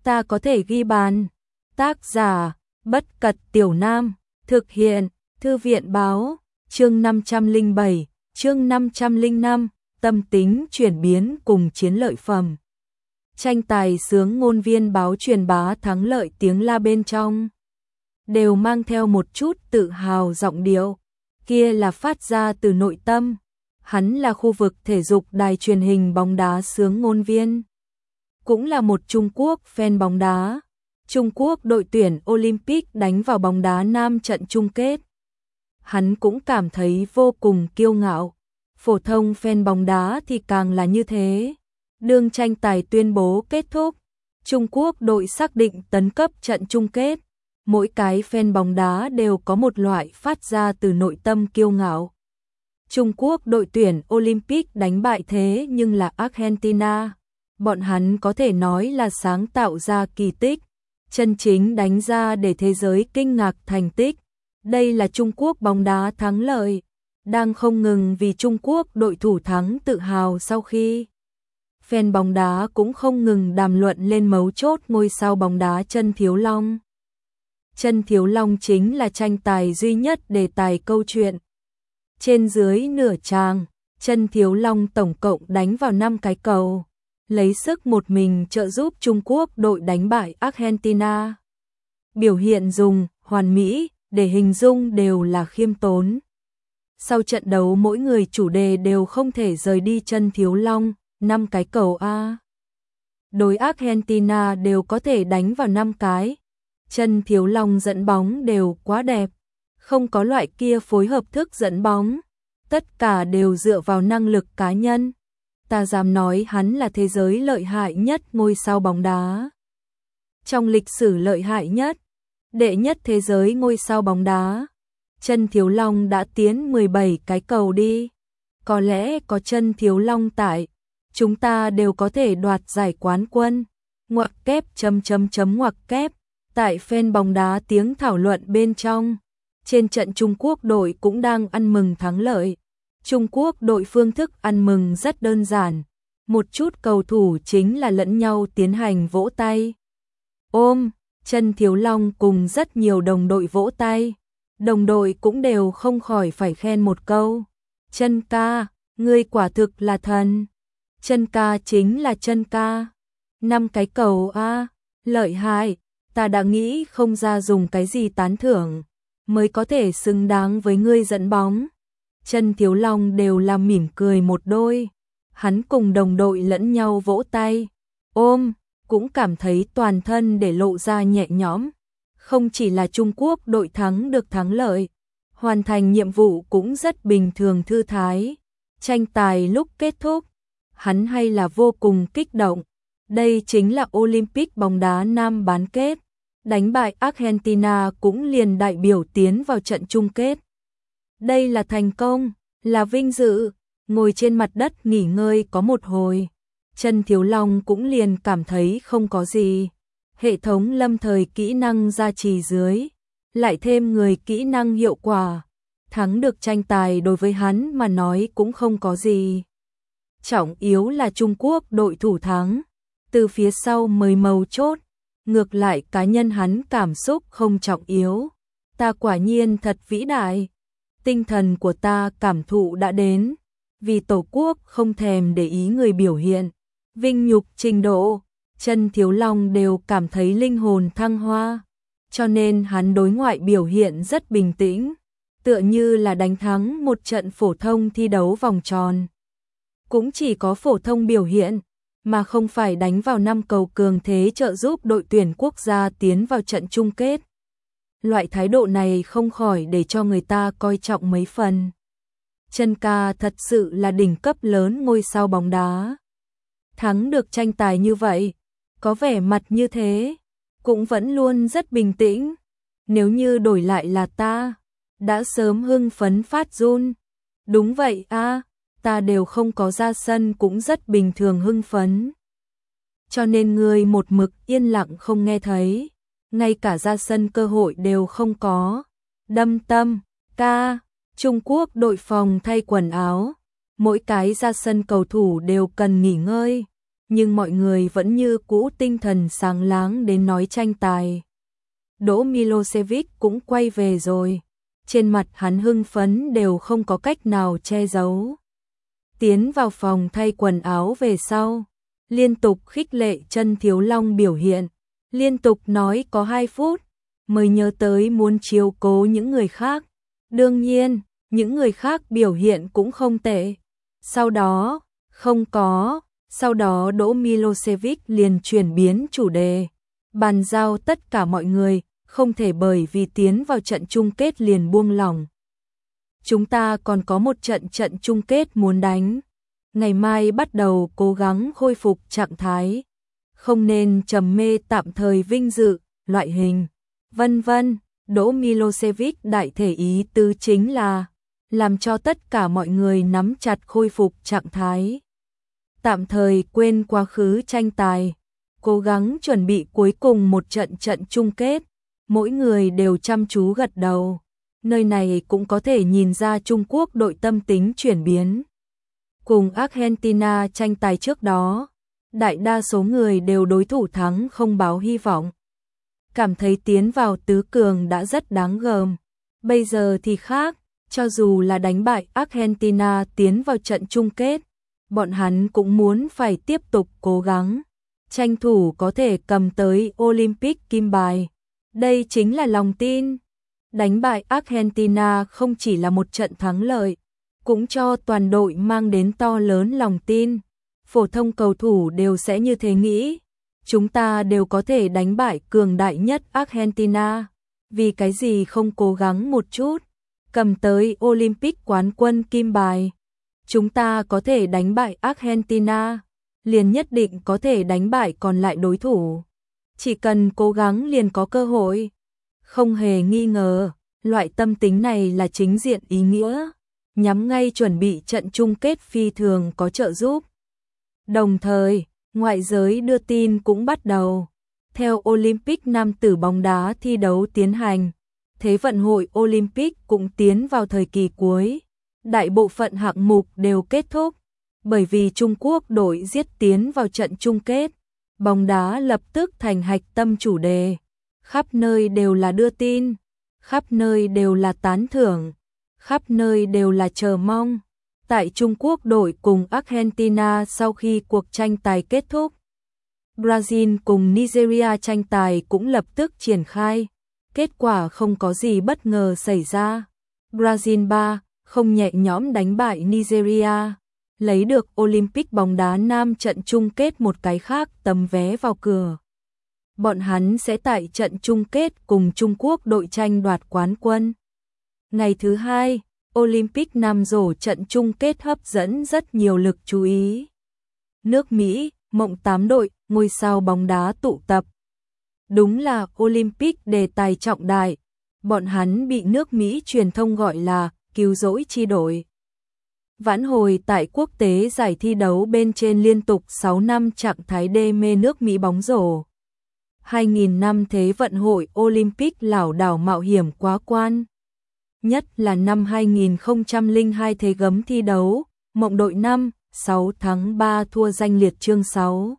ta có thể ghi bàn. Tác giả, Bất Cật Tiểu Nam, thực hiện, Thư viện báo, chương 507, chương 505, tâm tính chuyển biến cùng chiến lợi phẩm. Tranh tài sướng ngôn viên báo truyền bá thắng lợi tiếng la bên trong. Đều mang theo một chút tự hào giọng điệu, kia là phát ra từ nội tâm. Hắn là khu vực thể dục đài truyền hình bóng đá sướng ngôn viên. Cũng là một Trung Quốc fan bóng đá. Trung Quốc đội tuyển Olympic đánh vào bóng đá nam trận chung kết. Hắn cũng cảm thấy vô cùng kiêu ngạo. Phổ thông fan bóng đá thì càng là như thế. Đương tranh tài tuyên bố kết thúc, Trung Quốc đội xác định tấn cấp trận chung kết. Mỗi cái fan bóng đá đều có một loại phát ra từ nội tâm kiêu ngạo. Trung Quốc đội tuyển Olympic đánh bại thế nhưng là Argentina. Bọn hắn có thể nói là sáng tạo ra kỳ tích, chân chính đánh ra để thế giới kinh ngạc thành tích. Đây là Trung Quốc bóng đá thắng lợi, đang không ngừng vì Trung Quốc đội thủ thắng tự hào sau khi. Fan bóng đá cũng không ngừng đàm luận lên mấu chốt ngôi sao bóng đá Chân Thiếu Long. Chân Thiếu Long chính là tranh tài duy nhất đề tài câu chuyện. Trên dưới nửa tràng, Chân Thiếu Long tổng cộng đánh vào 5 cái cầu, lấy sức một mình trợ giúp Trung Quốc đội đánh bại Argentina. Biểu hiện dùng hoàn mỹ để hình dung đều là khiêm tốn. Sau trận đấu mỗi người chủ đề đều không thể rời đi Chân Thiếu Long, 5 cái cầu A. Đối Argentina đều có thể đánh vào 5 cái. Chân Thiếu Long dẫn bóng đều quá đẹp, không có loại kia phối hợp thức dẫn bóng, tất cả đều dựa vào năng lực cá nhân. Ta dám nói hắn là thế giới lợi hại nhất ngôi sao bóng đá. Trong lịch sử lợi hại nhất, đệ nhất thế giới ngôi sao bóng đá. Chân Thiếu Long đã tiến 17 cái cầu đi. Có lẽ có Chân Thiếu Long tại, chúng ta đều có thể đoạt giải quán quân. Ngoặc kép ngoặc kép. Tại fan bóng đá tiếng thảo luận bên trong, trên trận Trung Quốc đội cũng đang ăn mừng thắng lợi. Trung Quốc đội phương thức ăn mừng rất đơn giản, một chút cầu thủ chính là lẫn nhau tiến hành vỗ tay. Ôm, Chân Thiếu Long cùng rất nhiều đồng đội vỗ tay, đồng đội cũng đều không khỏi phải khen một câu. Chân ca, ngươi quả thực là thần. Chân ca chính là Chân ca. 5 cái cầu A, lợi hại. Ta đã nghĩ không ra dùng cái gì tán thưởng mới có thể xứng đáng với ngươi dẫn bóng. Chân Thiếu Long đều là mỉm cười một đôi. Hắn cùng đồng đội lẫn nhau vỗ tay, ôm, cũng cảm thấy toàn thân để lộ ra nhẹ nhõm. Không chỉ là Trung Quốc đội thắng được thắng lợi, hoàn thành nhiệm vụ cũng rất bình thường thư thái. Tranh tài lúc kết thúc, hắn hay là vô cùng kích động. Đây chính là Olympic bóng đá nam bán kết. Đánh bại Argentina cũng liền đại biểu tiến vào trận chung kết. Đây là thành công, là vinh dự. Ngồi trên mặt đất nghỉ ngơi có một hồi, Chân Thiếu Long cũng liền cảm thấy không có gì. Hệ thống lâm thời kỹ năng gia trì dưới, lại thêm người kỹ năng hiệu quả. Thắng được tranh tài đối với hắn mà nói cũng không có gì. Trọng yếu là Trung Quốc đội thủ thắng, từ phía sau mới mấu chốt. Ngược lại cá nhân hắn cảm xúc không trọng yếu. Ta quả nhiên thật vĩ đại. Tinh thần của ta cảm thụ đã đến. Vì Tổ quốc không thèm để ý người biểu hiện. Vinh nhục trình độ, Chân Thiếu Long đều cảm thấy linh hồn thăng hoa. Cho nên hắn đối ngoại biểu hiện rất bình tĩnh. Tựa như là đánh thắng một trận phổ thông thi đấu vòng tròn. Cũng chỉ có phổ thông biểu hiện, mà không phải đánh vào 5 cầu cường thế trợ giúp đội tuyển quốc gia tiến vào trận chung kết. Loại thái độ này không khỏi để cho người ta coi trọng mấy phần. Chân ca thật sự là đỉnh cấp lớn ngôi sao bóng đá. Thắng được tranh tài như vậy, có vẻ mặt như thế, cũng vẫn luôn rất bình tĩnh. Nếu như đổi lại là ta, đã sớm hưng phấn phát run. Đúng vậy a, ta đều không có ra sân cũng rất bình thường hưng phấn. Cho nên ngươi một mực yên lặng không nghe thấy, ngay cả ra sân cơ hội đều không có. Đâm tâm, ca, Trung Quốc đội phòng thay quần áo, mỗi cái ra sân cầu thủ đều cần nghỉ ngơi. nhưng mọi người vẫn như cũ tinh thần sáng láng đến nói tranh tài. Đỗ Milosevic cũng quay về rồi. Trên mặt hắn hưng phấn đều không có cách nào che giấu. Tiến vào phòng thay quần áo về sau, liên tục khích lệ Chân Thiếu Long biểu hiện, liên tục nói có 2 phút, mới nhớ tới muốn chiếu cố những người khác. Đương nhiên, những người khác biểu hiện cũng không tệ. Sau đó Đỗ Milosevic liền chuyển biến chủ đề, bàn giao tất cả mọi người, không thể bởi vì tiến vào trận chung kết liền buông lỏng. Chúng ta còn có một trận chung kết muốn đánh. Ngày mai bắt đầu cố gắng khôi phục trạng thái. Không nên trầm mê tạm thời vinh dự, loại hình, vân vân. Đỗ Milosevic đại thể ý tứ chính là làm cho tất cả mọi người nắm chặt khôi phục trạng thái. Tạm thời quên quá khứ tranh tài, cố gắng chuẩn bị cuối cùng một trận chung kết. Mỗi người đều chăm chú gật đầu. Nơi này cũng có thể nhìn ra Trung Quốc đội tâm tính chuyển biến. Cùng Argentina tranh tài trước đó, đại đa số người đều đối thủ thắng không báo hy vọng. Cảm thấy tiến vào tứ cường đã rất đáng gờm. Bây giờ thì khác, cho dù là đánh bại Argentina tiến vào trận chung kết, bọn hắn cũng muốn phải tiếp tục cố gắng, tranh thủ có thể cầm tới Olympic kim bài. Đây chính là lòng tin. Đánh bại Argentina không chỉ là một trận thắng lợi, cũng cho toàn đội mang đến to lớn lòng tin. Phổ thông cầu thủ đều sẽ như thế nghĩ. Chúng ta đều có thể đánh bại cường đại nhất Argentina. Vì cái gì không cố gắng một chút, cầm tới Olympic quán quân kim bài. Chúng ta có thể đánh bại Argentina, liền nhất định có thể đánh bại còn lại đối thủ. Chỉ cần cố gắng liền có cơ hội. Không hề nghi ngờ, loại tâm tính này là chính diện ý nghĩa, nhắm ngay chuẩn bị trận chung kết phi thường có trợ giúp. Đồng thời, ngoại giới đưa tin cũng bắt đầu. Theo Olympic nam tử bóng đá thi đấu tiến hành, Thế vận hội Olympic cũng tiến vào thời kỳ cuối. Đại bộ phận hạng mục đều kết thúc, bởi vì Trung Quốc đội giết tiến vào trận chung kết. Bóng đá lập tức thành hạch tâm chủ đề. Khắp nơi đều là đưa tin, khắp nơi đều là tán thưởng, khắp nơi đều là chờ mong. Tại Trung Quốc đội cùng Argentina sau khi cuộc tranh tài kết thúc, Brazil cùng Nigeria tranh tài cũng lập tức triển khai. Kết quả không có gì bất ngờ xảy ra. Brazil 3-0 nhẹ nhõm đánh bại Nigeria, lấy được Olympic bóng đá nam trận chung kết một cái khác tấm vé vào cửa. Bọn hắn sẽ tại trận chung kết cùng Trung Quốc đội tranh đoạt quán quân. Ngày thứ hai, Olympic nam rổ trận chung kết hấp dẫn rất nhiều lực chú ý. Nước Mỹ, Mộng 8 đội, ngôi sao bóng đá tụ tập. Đúng là Olympic đề tài trọng đại, bọn hắn bị nước Mỹ truyền thông gọi là cứu rỗi chi đội. Vãn hồi tại quốc tế giải thi đấu bên trên liên tục 6 năm trạng thái đê mê nước Mỹ bóng rổ. 2000 năm Thế vận hội Olympic lảo đảo mạo hiểm quá quan. Nhất là năm 2002 Thế gấm thi đấu, Mộng đội 5-6 tháng 3 thua danh liệt chương 6.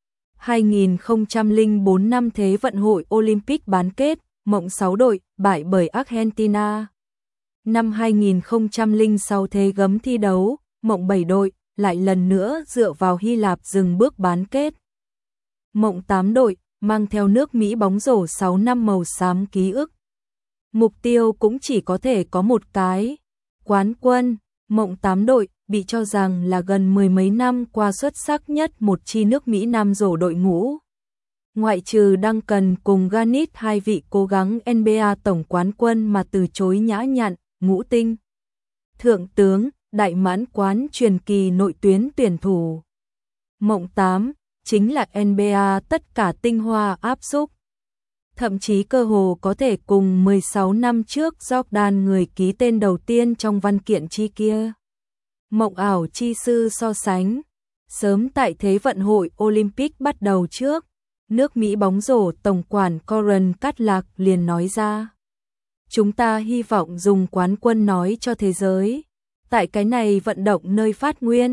2004 năm Thế vận hội Olympic bán kết, Mộng 6 đội bại bởi Argentina. Năm 2006 Thế gấm thi đấu, Mộng 7 đội lại lần nữa dựa vào Hy Lạp dừng bước bán kết. Mộng 8 đội mang theo nước Mỹ bóng rổ 6 năm màu xám ký ức. Mục tiêu cũng chỉ có thể có một cái, quán quân. Mộng 8 đội bị cho rằng là gần mười mấy năm qua xuất sắc nhất một chi nước Mỹ nam rổ đội ngũ. Ngoại trừ Duncan cùng Garnett hai vị cố gắng NBA tổng quán quân mà từ chối nhã nhặn, ngũ tinh, thượng tướng, đại mãn quán truyền kỳ nội tuyến tuyển thủ. Mộng 8 chính là NBA tất cả tinh hoa áp xúc. Thậm chí cơ hồ có thể cùng 16 năm trước Jordan người ký tên đầu tiên trong văn kiện chi kia. Mộng ảo chi sư so sánh. Sớm tại Thế vận hội Olympic bắt đầu trước, nước Mỹ bóng rổ tổng quản Coran Cutlack liền nói ra. Chúng ta hy vọng dùng quán quân nói cho thế giới. Tại cái này vận động nơi phát nguyên,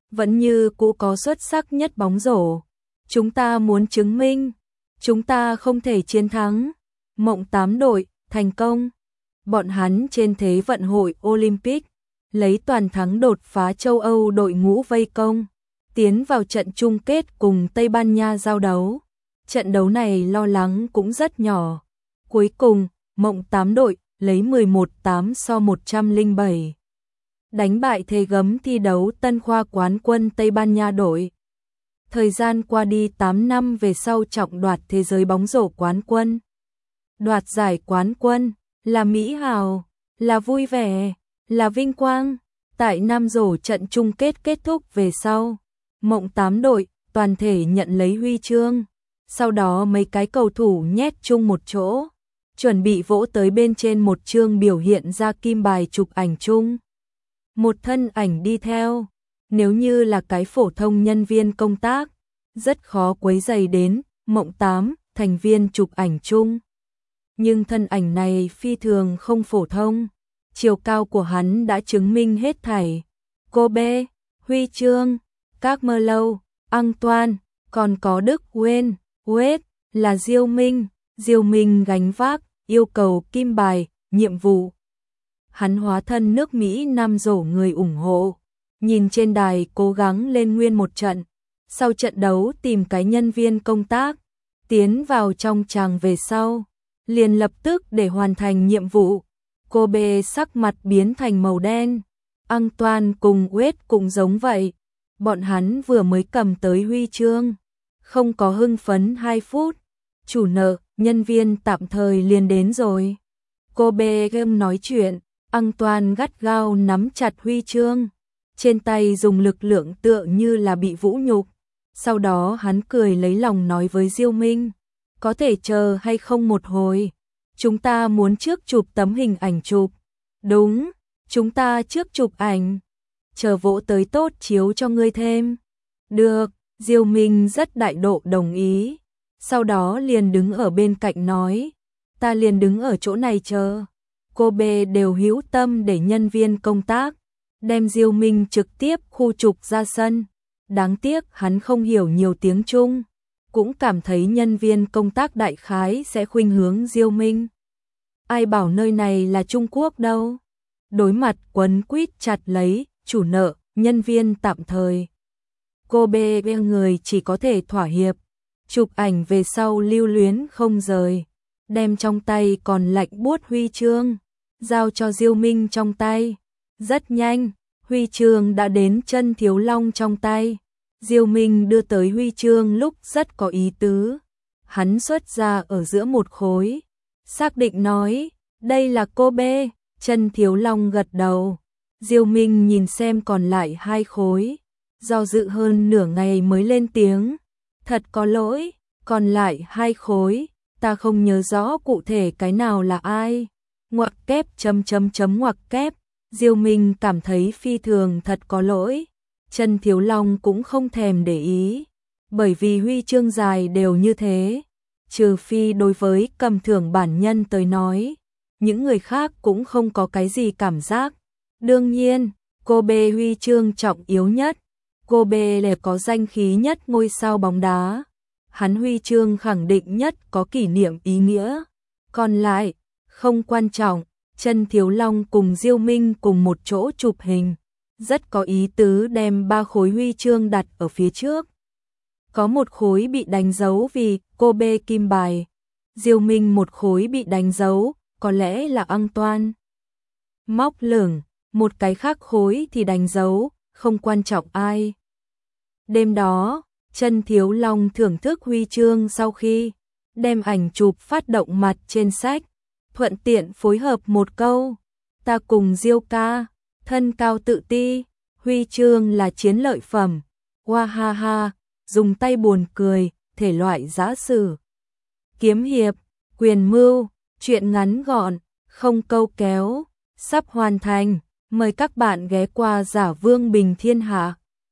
vẫn như cũ có xuất sắc nhất bóng rổ. Chúng ta muốn chứng minh, chúng ta không thể chiến thắng. Mộng 8 đội, thành công. Bọn hắn trên Thế vận hội Olympic, lấy toàn thắng đột phá châu Âu đội ngũ vây công, tiến vào trận chung kết cùng Tây Ban Nha giao đấu. Trận đấu này lo lắng cũng rất nhỏ. Cuối cùng, Mộng 8 đội lấy 11-8 so 107. Đánh bại thế gấm thi đấu Tân Khoa quán quân Tây Ban Nha đội. Thời gian qua đi 8 năm về sau trọng đoạt thế giới bóng rổ quán quân. Đoạt giải quán quân, là mỹ hào, là vui vẻ, là vinh quang. Tại Nam rổ trận chung kết kết thúc về sau, Mộng 8 đội toàn thể nhận lấy huy chương. Sau đó mấy cái cầu thủ nhét chung một chỗ, chuẩn bị vỗ tới bên trên một chương biểu hiện ra kim bài chụp ảnh chung. Một thân ảnh đi theo, nếu như là cái phổ thông nhân viên công tác, rất khó quấy rầy đến Mộng 8 thành viên chụp ảnh chung. Nhưng thân ảnh này phi thường không phổ thông, chiều cao của hắn đã chứng minh hết thảy. Kobe, huy chương, các mơ lâu, Antoine, còn có Đức Wayne, Wade, là Diêu Minh gánh vác, yêu cầu kim bài, nhiệm vụ. Hắn hóa thân nước Mỹ Nam rổ người ủng hộ, nhìn trên đài cố gắng lên nguyên một trận. Sau trận đấu tìm cái nhân viên công tác, tiến vào trong tràng về sau, liền lập tức để hoàn thành nhiệm vụ. Kobe sắc mặt biến thành màu đen, Antoine cùng Wade cũng giống vậy. Bọn hắn vừa mới cầm tới huy chương, không có hưng phấn 2 phút, chủ nợ, nhân viên tạm thời liền đến rồi. Kobe game nói chuyện, Antoine gắt gao nắm chặt huy chương, trên tay dùng lực lượng tựa như là bị vũ nhục. Sau đó hắn cười lấy lòng nói với Diêu Minh, có thể chờ hay không một hồi, chúng ta muốn trước chụp tấm hình ảnh chụp. Đúng, chúng ta trước chụp ảnh, chờ vỗ tới tốt chiếu cho ngươi thêm. Được, Diêu Minh rất đại độ đồng ý, sau đó liền đứng ở bên cạnh nói, ta liền đứng ở chỗ này chờ. Kobe đều hữu tâm để nhân viên công tác đem Diêu Minh trực tiếp khu trục ra sân. Đáng tiếc hắn không hiểu nhiều tiếng Trung, cũng cảm thấy nhân viên công tác đại khái sẽ khuynh hướng Diêu Minh. Ai bảo nơi này là Trung Quốc đâu. Đối mặt quấn quýt chặt lấy, chủ nợ, nhân viên tạm thời. Kobe người chỉ có thể thỏa hiệp, chụp ảnh về sau lưu luyến không rời, đem trong tay còn lạnh buốt huy chương, giao cho Diêu Minh trong tay. Rất nhanh, huy chương đã đến Chân Thiếu Long trong tay. Diêu Minh đưa tới huy chương lúc rất có ý tứ. Hắn xuất ra ở giữa một khối, xác định nói, đây là Kobe. Chân Thiếu Long gật đầu. Diêu Minh nhìn xem còn lại 2 khối, do dự hơn nửa ngày mới lên tiếng, thật có lỗi, còn lại 2 khối, ta không nhớ rõ cụ thể cái nào là ai. Ngoặc kép ngoặc kép. Diêu Minh cảm thấy phi thường thật có lỗi. Chân Thiếu Long cũng không thèm để ý, bởi vì huy chương dài đều như thế, trừ phi đối với cầm thưởng bản nhân tới nói, những người khác cũng không có cái gì cảm giác. Đương nhiên, Kobe huy chương trọng yếu nhất, Kobe là có danh khí nhất ngôi sao bóng đá, hắn huy chương khẳng định nhất có kỷ niệm ý nghĩa, còn lại không quan trọng. Chân Thiếu Long cùng Diêu Minh cùng một chỗ chụp hình, rất có ý tứ đem 3 khối huy chương đặt ở phía trước. Có một khối bị đánh dấu vì Kobe kim bài, Diêu Minh một khối bị đánh dấu, có lẽ là Antoine móc lửng, một cái khác khối thì đánh dấu, không quan trọng ai. Đêm đó, Chân Thiếu Long thưởng thức huy chương sau khi đem ảnh chụp phát động mặt trên sách, thuận tiện phối hợp một câu, ta cùng Diêu ca, thân cao tự ti, huy chương là chiến lợi phẩm, hoa ha ha, dùng tay buồn cười, thể loại giã sử, kiếm hiệp, quyền mưu, chuyện ngắn gọn, không câu kéo, sắp hoàn thành, mời các bạn ghé qua Giả Vương Bình Thiên Hạ.